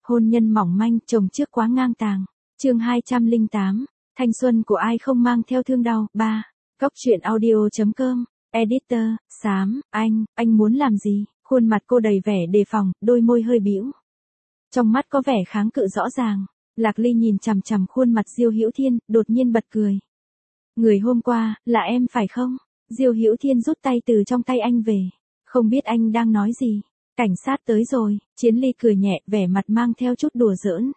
Hôn nhân mỏng manh, chồng trước quá ngang tàng. Chương 208, thanh xuân của ai không mang theo thương đau. 3. Góc truyện audio.com. Editor, Xám, anh muốn làm gì? Khuôn mặt cô đầy vẻ đề phòng, đôi môi hơi bĩu. Trong mắt có vẻ kháng cự rõ ràng. Lạc Ly nhìn chằm chằm khuôn mặt Diêu Hữu Thiên, đột nhiên bật cười. Người hôm qua, là em phải không? Diêu Hữu Thiên rút tay từ trong tay anh về. Không biết anh đang nói gì. Cảnh sát tới rồi, Chiến Ly cười nhẹ, vẻ mặt mang theo chút đùa giỡn.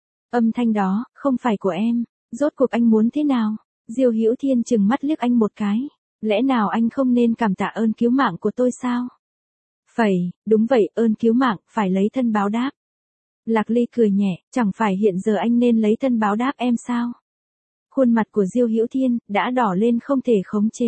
Âm thanh đó, không phải của em. Rốt cuộc anh muốn thế nào? Diêu Hữu Thiên trừng mắt liếc anh một cái. Lẽ nào anh không nên cảm tạ ơn cứu mạng của tôi sao? Phẩy, đúng vậy, ơn cứu mạng, phải lấy thân báo đáp. Lạc Ly cười nhẹ, chẳng phải hiện giờ anh nên lấy thân báo đáp em sao? Khuôn mặt của Diêu Hữu Thiên đã đỏ lên không thể khống chế.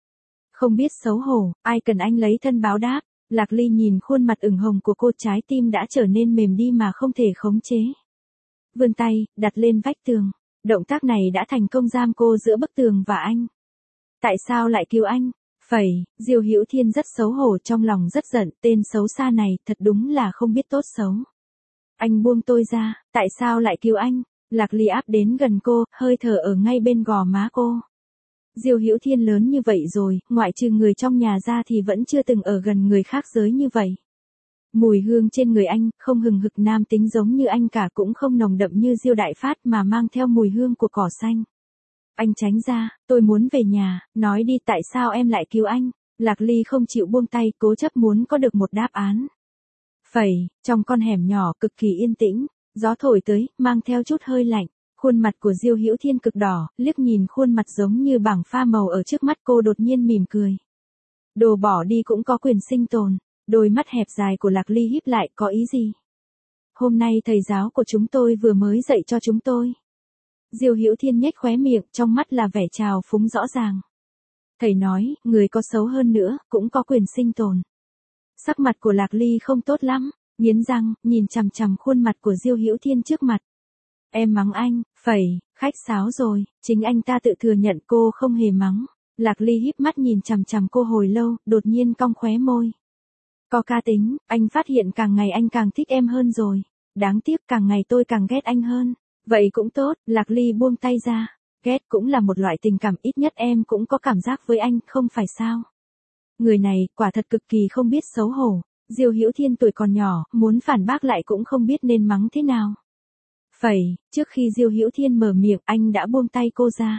Không biết xấu hổ, ai cần anh lấy thân báo đáp? Lạc Ly nhìn khuôn mặt ửng hồng của cô, trái tim đã trở nên mềm đi mà không thể khống chế. Vươn tay, đặt lên vách tường. Động tác này đã thành công giam cô giữa bức tường và anh. Tại sao lại cứu anh? Phẩy, Diêu Hữu Thiên rất xấu hổ, trong lòng rất giận, tên xấu xa này thật đúng là không biết tốt xấu. Anh buông tôi ra, tại sao lại cứu anh? Lạc Ly áp đến gần cô, hơi thở ở ngay bên gò má cô. Diêu Hữu Thiên lớn như vậy rồi, ngoại trừ người trong nhà ra thì vẫn chưa từng ở gần người khác giới như vậy. Mùi hương trên người anh, không hừng hực nam tính giống như anh cả, cũng không nồng đậm như Diêu Đại Phát mà mang theo mùi hương của cỏ xanh. Anh tránh ra, tôi muốn về nhà, nói đi tại sao em lại cứu anh? Lạc Ly không chịu buông tay, cố chấp muốn có được một đáp án. Phẩy, trong con hẻm nhỏ cực kỳ yên tĩnh, gió thổi tới, mang theo chút hơi lạnh. Khuôn mặt của Diêu Hữu Thiên cực đỏ, liếc nhìn khuôn mặt giống như bảng pha màu ở trước mắt cô, đột nhiên mỉm cười. Đồ bỏ đi cũng có quyền sinh tồn. Đôi mắt hẹp dài của Lạc Ly híp lại, có ý gì? Hôm nay thầy giáo của chúng tôi vừa mới dạy cho chúng tôi. Diêu Hữu Thiên nhếch khóe miệng, trong mắt là vẻ trào phúng rõ ràng. Thầy nói, người có xấu hơn nữa, cũng có quyền sinh tồn. Sắc mặt của Lạc Ly không tốt lắm, nghiến răng, nhìn chằm chằm khuôn mặt của Diêu Hữu Thiên trước mặt. Em mắng anh, phẩy, khách sáo rồi, chính anh ta tự thừa nhận cô không hề mắng. Lạc Ly híp mắt nhìn chằm chằm cô hồi lâu, đột nhiên cong khóe môi. Có cá tính, anh phát hiện càng ngày anh càng thích em hơn rồi. Đáng tiếc càng ngày tôi càng ghét anh hơn. Vậy cũng tốt, Lạc Ly buông tay ra. Ghét cũng là một loại tình cảm, ít nhất em cũng có cảm giác với anh, không phải sao? Người này, quả thật cực kỳ không biết xấu hổ. Diêu Hữu Thiên tuổi còn nhỏ, muốn phản bác lại cũng không biết nên mắng thế nào. Phẩy, trước khi Diêu Hữu Thiên mở miệng, anh đã buông tay cô ra.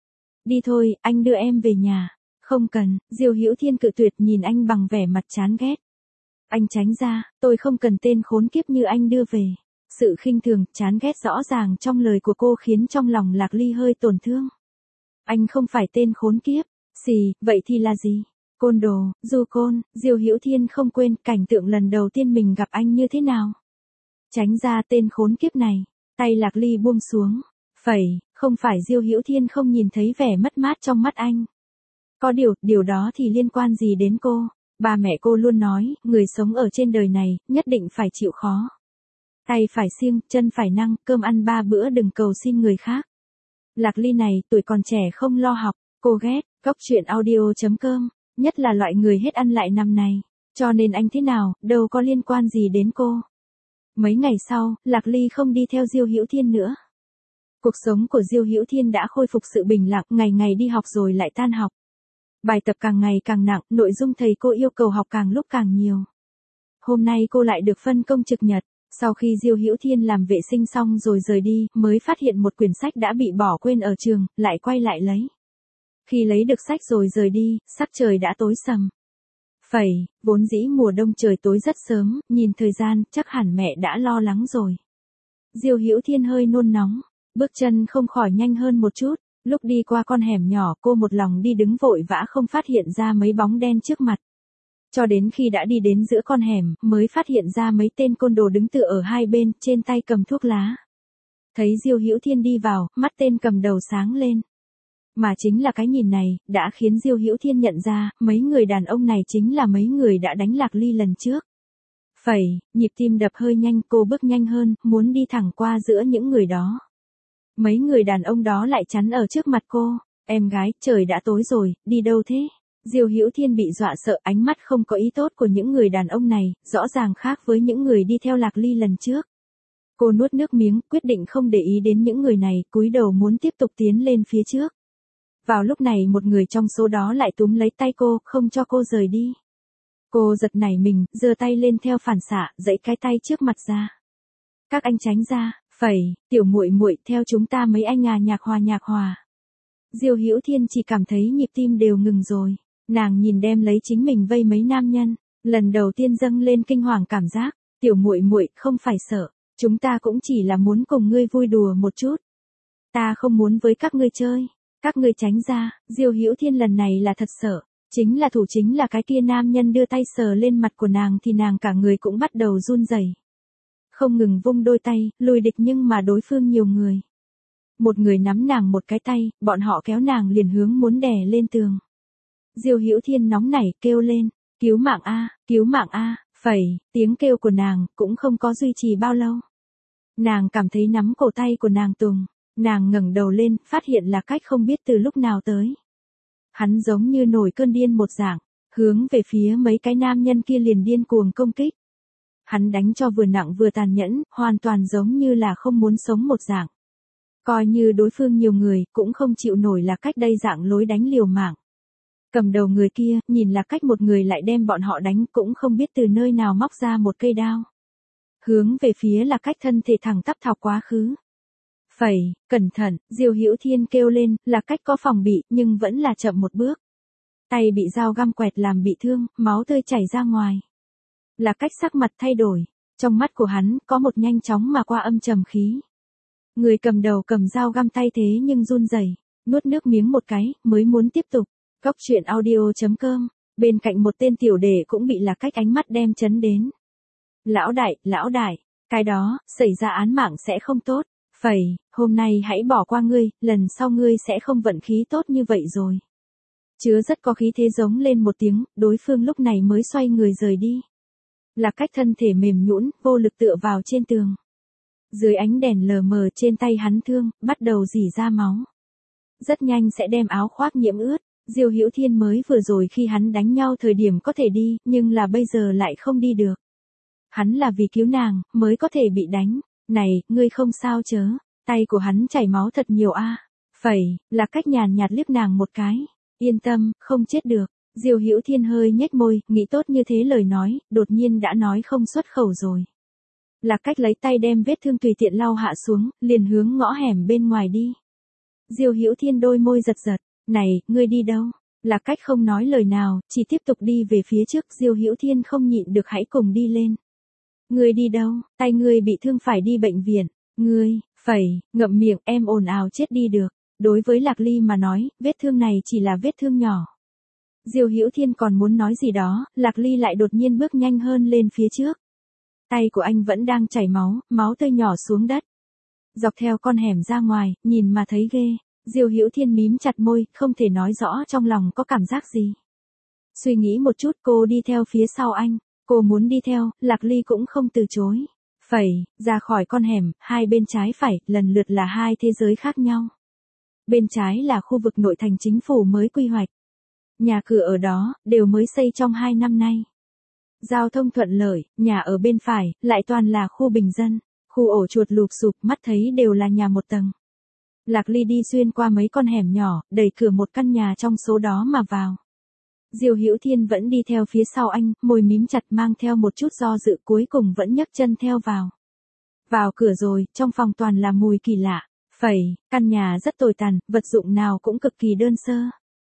Đi thôi, anh đưa em về nhà. Không cần, Diêu Hữu Thiên cự tuyệt, nhìn anh bằng vẻ mặt chán ghét. Anh tránh ra, tôi không cần tên khốn kiếp như anh đưa về. Sự khinh thường, chán ghét rõ ràng trong lời của cô khiến trong lòng Lạc Ly hơi tổn thương. Anh không phải tên khốn kiếp. Xì, vậy thì là gì? Côn đồ, du côn. Diêu Hữu Thiên không quên cảnh tượng lần đầu tiên mình gặp anh như thế nào. Tránh ra tên khốn kiếp này. Tay Lạc Ly buông xuống. Phẩy, không phải Diêu Hữu Thiên không nhìn thấy vẻ mất mát trong mắt anh. Có điều đó thì liên quan gì đến cô? Ba mẹ cô luôn nói, người sống ở trên đời này, nhất định phải chịu khó. Tay phải siêng, chân phải năng, cơm ăn 3 bữa, đừng cầu xin người khác. Lạc Ly này, tuổi còn trẻ không lo học, cô ghét, góc truyện audio.com, nhất là loại người hết ăn lại nằm này. Cho nên anh thế nào, đâu có liên quan gì đến cô. Mấy ngày sau, Lạc Ly không đi theo Diêu Hữu Thiên nữa. Cuộc sống của Diêu Hữu Thiên đã khôi phục sự bình lặng, ngày ngày đi học rồi lại tan học. Bài tập càng ngày càng nặng, nội dung thầy cô yêu cầu học càng lúc càng nhiều. Hôm nay cô lại được phân công trực nhật. Sau khi Diêu Hữu Thiên làm vệ sinh xong rồi rời đi, mới phát hiện một quyển sách đã bị bỏ quên ở trường, lại quay lại lấy. Khi lấy được sách rồi rời đi, sắc trời đã tối sầm. Phẩy, vốn dĩ mùa đông trời tối rất sớm, nhìn thời gian, chắc hẳn mẹ đã lo lắng rồi. Diêu Hữu Thiên hơi nôn nóng, bước chân không khỏi nhanh hơn một chút. Lúc đi qua con hẻm nhỏ, cô một lòng đi đứng vội vã không phát hiện ra mấy bóng đen trước mặt. Cho đến khi đã đi đến giữa con hẻm, mới phát hiện ra mấy tên côn đồ đứng tựa ở hai bên, trên tay cầm thuốc lá. Thấy Diêu Hữu Thiên đi vào, mắt tên cầm đầu sáng lên. Mà chính là cái nhìn này, đã khiến Diêu Hữu Thiên nhận ra, mấy người đàn ông này chính là mấy người đã đánh Lạc Ly lần trước. Phẩy, nhịp tim đập hơi nhanh, cô bước nhanh hơn, muốn đi thẳng qua giữa những người đó. Mấy người đàn ông đó lại chắn ở trước mặt cô. Em gái, trời đã tối rồi, đi đâu thế? Diêu Hữu Thiên bị dọa sợ, ánh mắt không có ý tốt của những người đàn ông này, rõ ràng khác với những người đi theo Lạc Ly lần trước. Cô nuốt nước miếng, quyết định không để ý đến những người này, cúi đầu muốn tiếp tục tiến lên phía trước. Vào lúc này một người trong số đó lại túm lấy tay cô, không cho cô rời đi. Cô giật nảy mình, giơ tay lên theo phản xạ, giãy cái tay trước mặt ra. Các anh tránh ra, phẩy, tiểu muội muội theo chúng ta mấy anh à, nhạc hòa. Diêu Hữu Thiên chỉ cảm thấy nhịp tim đều ngừng rồi. Nàng nhìn đem lấy chính mình vây mấy nam nhân, lần đầu tiên dâng lên kinh hoàng cảm giác, tiểu muội muội không phải sợ, chúng ta cũng chỉ là muốn cùng ngươi vui đùa một chút. Ta không muốn với các ngươi chơi, các ngươi tránh ra. Diêu Hữu Thiên lần này là thật sợ, chính là cái kia nam nhân đưa tay sờ lên mặt của nàng thì nàng cả người cũng bắt đầu run rẩy. Không ngừng vung đôi tay, lùi địch nhưng mà đối phương nhiều người. Một người nắm nàng một cái tay, bọn họ kéo nàng liền hướng muốn đè lên tường. Diêu Hữu Thiên nóng nảy kêu lên, cứu mạng a, phẩy, tiếng kêu của nàng cũng không có duy trì bao lâu. Nàng cảm thấy nắm cổ tay của nàng tùng, nàng ngẩng đầu lên, phát hiện là cách không biết từ lúc nào tới. Hắn giống như nổi cơn điên một dạng, hướng về phía mấy cái nam nhân kia liền điên cuồng công kích. Hắn đánh cho vừa nặng vừa tàn nhẫn, hoàn toàn giống như là không muốn sống một dạng. Coi như đối phương nhiều người, cũng không chịu nổi là cách đây dạng lối đánh liều mạng. Cầm đầu người kia, nhìn là cách một người lại đem bọn họ đánh, cũng không biết từ nơi nào móc ra một cây đao. Hướng về phía là cách thân thể thẳng tắp thọc quá khứ. Phẩy, cẩn thận, Diêu Hữu Thiên kêu lên, là cách có phòng bị, nhưng vẫn là chậm một bước. Tay bị dao găm quẹt làm bị thương, máu tươi chảy ra ngoài. Là cách sắc mặt thay đổi, trong mắt của hắn có một nhanh chóng mà qua âm trầm khí. Người cầm đầu cầm dao găm tay thế nhưng run rẩy, nuốt nước miếng một cái, mới muốn tiếp tục. Cóc truyện audio.com, bên cạnh một tên tiểu đệ cũng bị là cách ánh mắt đem chấn đến. Lão đại, cái đó, xảy ra án mạng sẽ không tốt. Phẩy, hôm nay hãy bỏ qua ngươi, lần sau ngươi sẽ không vận khí tốt như vậy rồi. Chứa rất có khí thế giống lên một tiếng, đối phương lúc này mới xoay người rời đi. Là cách thân thể mềm nhũn, vô lực tựa vào trên tường. Dưới ánh đèn lờ mờ trên tay hắn thương, bắt đầu rỉ ra máu. Rất nhanh sẽ đem áo khoác nhiễm ướt. Diêu Hữu Thiên mới vừa rồi khi hắn đánh nhau thời điểm có thể đi, nhưng là bây giờ lại không đi được. Hắn là vì cứu nàng, mới có thể bị đánh. Này, ngươi không sao chớ, tay của hắn chảy máu thật nhiều a. Phẩy, là cách nhàn nhạt liếc nàng một cái. Yên tâm, không chết được. Diêu Hữu Thiên hơi nhếch môi, nghĩ tốt như thế lời nói, đột nhiên đã nói không xuất khẩu rồi. Là cách lấy tay đem vết thương tùy tiện lau hạ xuống, liền hướng ngõ hẻm bên ngoài đi. Diêu Hữu Thiên đôi môi giật giật, này, ngươi đi đâu? Là cách không nói lời nào, chỉ tiếp tục đi về phía trước. Diêu Hữu Thiên không nhịn được hãy cùng đi lên. Ngươi đi đâu? Tay ngươi bị thương phải đi bệnh viện. Ngươi, phẩy, ngậm miệng, em ồn ào chết đi được. Đối với Lạc Ly mà nói, vết thương này chỉ là vết thương nhỏ. Diêu Hữu Thiên còn muốn nói gì đó, Lạc Ly lại đột nhiên bước nhanh hơn lên phía trước. Tay của anh vẫn đang chảy máu, máu tươi nhỏ xuống đất. Dọc theo con hẻm ra ngoài, nhìn mà thấy ghê. Diêu Hữu Thiên mím chặt môi, không thể nói rõ trong lòng có cảm giác gì. Suy nghĩ một chút cô đi theo phía sau anh. Cô muốn đi theo, Lạc Ly cũng không từ chối. Phẩy, ra khỏi con hẻm, hai bên trái phải, lần lượt là hai thế giới khác nhau. Bên trái là khu vực nội thành chính phủ mới quy hoạch. Nhà cửa ở đó, đều mới xây trong 2 năm nay. Giao thông thuận lợi, nhà ở bên phải, lại toàn là khu bình dân, khu ổ chuột lụp xụp, mắt thấy đều là nhà một tầng. Lạc Ly đi xuyên qua mấy con hẻm nhỏ, đẩy cửa một căn nhà trong số đó mà vào. Diêu Hữu Thiên vẫn đi theo phía sau anh, môi mím chặt mang theo một chút do dự, cuối cùng vẫn nhấc chân theo vào. Vào cửa rồi, trong phòng toàn là mùi kỳ lạ. Phẩy, căn nhà rất tồi tàn, vật dụng nào cũng cực kỳ đơn sơ.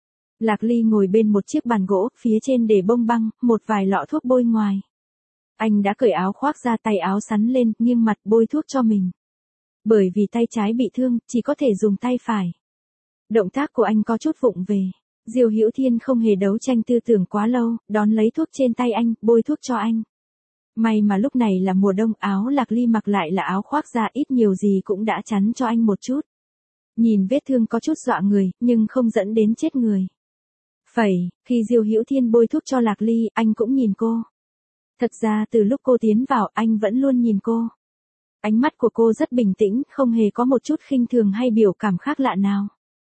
Lạc Ly ngồi bên một chiếc bàn gỗ, phía trên để bông băng, một vài lọ thuốc bôi ngoài. Anh đã cởi áo khoác ra, tay áo sắn lên, nghiêng mặt bôi thuốc cho mình. Bởi vì tay trái bị thương, chỉ có thể dùng tay phải. Động tác của anh có chút vụng về. Diêu Hữu Thiên không hề đấu tranh tư tưởng quá lâu, đón lấy thuốc trên tay anh, bôi thuốc cho anh. May mà lúc này là mùa đông, áo Lạc Ly mặc lại là áo khoác da, ít nhiều gì cũng đã chắn cho anh một chút. Nhìn vết thương có chút dọa người, nhưng không dẫn đến chết người. Phẩy, khi Diêu Hữu Thiên bôi thuốc cho Lạc Ly, anh cũng nhìn cô. Thật ra từ lúc cô tiến vào, anh vẫn luôn nhìn cô. Ánh mắt của cô rất bình tĩnh, không hề có một chút khinh thường hay biểu cảm khác lạ nào.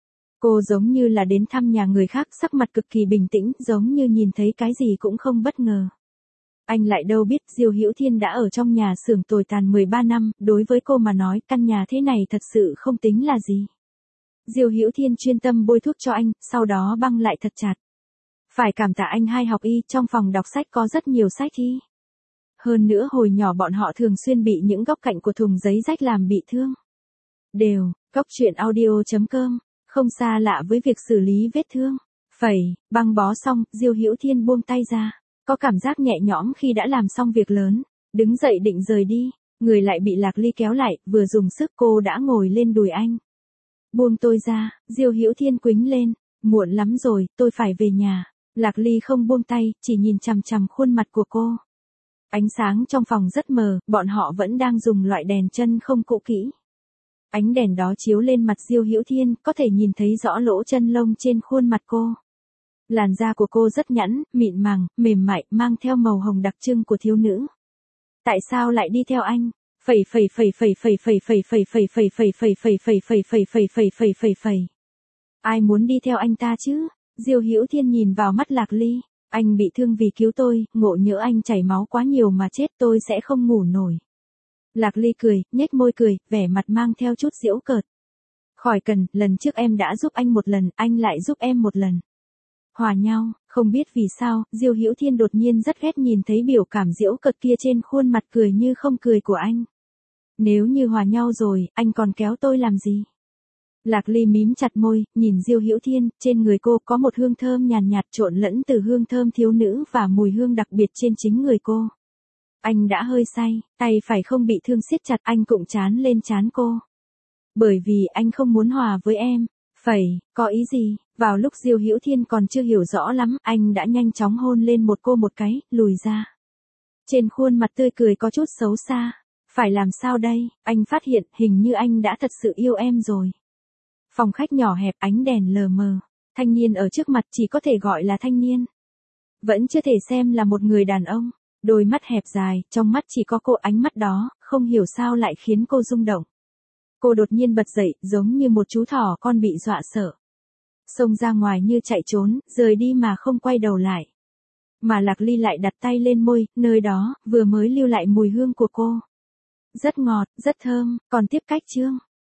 Cô giống như là đến thăm nhà người khác, sắc mặt cực kỳ bình tĩnh, giống như nhìn thấy cái gì cũng không bất ngờ. Anh lại đâu biết Diêu Hữu Thiên đã ở trong nhà xưởng tồi tàn 13 năm, đối với cô mà nói căn nhà thế này thật sự không tính là gì. Diêu Hữu Thiên chuyên tâm bôi thuốc cho anh, sau đó băng lại thật chặt. Phải cảm tạ anh hai học y, trong phòng đọc sách có rất nhiều sách thi. Hơn nữa hồi nhỏ bọn họ thường xuyên bị những góc cạnh của thùng giấy rách làm bị thương. Góc truyện audio.com, không xa lạ với việc xử lý vết thương. Băng bó xong, Diêu Hữu Thiên buông tay ra. Có cảm giác nhẹ nhõm khi đã làm xong việc lớn. Đứng dậy định rời đi, người lại bị Lạc Ly kéo lại, vừa dùng sức cô đã ngồi lên đùi anh. Buông tôi ra, Diêu Hữu Thiên quĩnh lên. Muộn lắm rồi, tôi phải về nhà. Lạc Ly không buông tay, chỉ nhìn chằm chằm khuôn mặt của cô. Ánh sáng trong phòng rất mờ, bọn họ vẫn đang dùng loại đèn chân không cũ kỹ. Ánh đèn đó chiếu lên mặt Diêu Hữu Thiên, có thể nhìn thấy rõ lỗ chân lông trên khuôn mặt cô. Làn da của cô rất nhẵn, mịn màng, mềm mại, mang theo màu hồng đặc trưng của thiếu nữ. Tại sao lại đi theo anh? Ai muốn đi theo anh ta chứ? Diêu Hữu Thiên nhìn vào mắt Lạc Ly. Anh bị thương vì cứu tôi, ngộ nhỡ anh chảy máu quá nhiều mà chết tôi sẽ không ngủ nổi. Lạc Ly cười, nhếch môi cười, vẻ mặt mang theo chút giễu cợt. Khỏi cần, lần trước em đã giúp anh một lần, anh lại giúp em một lần. Hòa nhau, không biết vì sao, Diêu Hữu Thiên đột nhiên rất ghét nhìn thấy biểu cảm giễu cợt kia trên khuôn mặt cười như không cười của anh. Nếu như hòa nhau rồi, anh còn kéo tôi làm gì? Lạc Ly mím chặt môi, nhìn Diêu Hữu Thiên, trên người cô có một hương thơm nhàn nhạt trộn lẫn từ hương thơm thiếu nữ và mùi hương đặc biệt trên chính người cô. Anh đã hơi say, tay phải không bị thương siết chặt, anh cụng trán lên trán cô. Bởi vì anh không muốn hòa với em. Có ý gì? Vào lúc Diêu Hữu Thiên còn chưa hiểu rõ lắm, anh đã nhanh chóng hôn lên một cô một cái, lùi ra. Trên khuôn mặt tươi cười có chút xấu xa. Phải làm sao đây? Anh phát hiện hình như anh đã thật sự yêu em rồi. Phòng khách nhỏ hẹp, ánh đèn lờ mờ. Thanh niên ở trước mặt chỉ có thể gọi là thanh niên. Vẫn chưa thể xem là một người đàn ông. Đôi mắt hẹp dài, trong mắt chỉ có cô, ánh mắt đó, không hiểu sao lại khiến cô rung động. Cô đột nhiên bật dậy, giống như một chú thỏ con bị dọa sợ. Xông ra ngoài như chạy trốn, rời đi mà không quay đầu lại. Mà Lạc Ly lại đặt tay lên môi, nơi đó, vừa mới lưu lại mùi hương của cô. Rất ngọt, rất thơm, còn tiếp cách chương.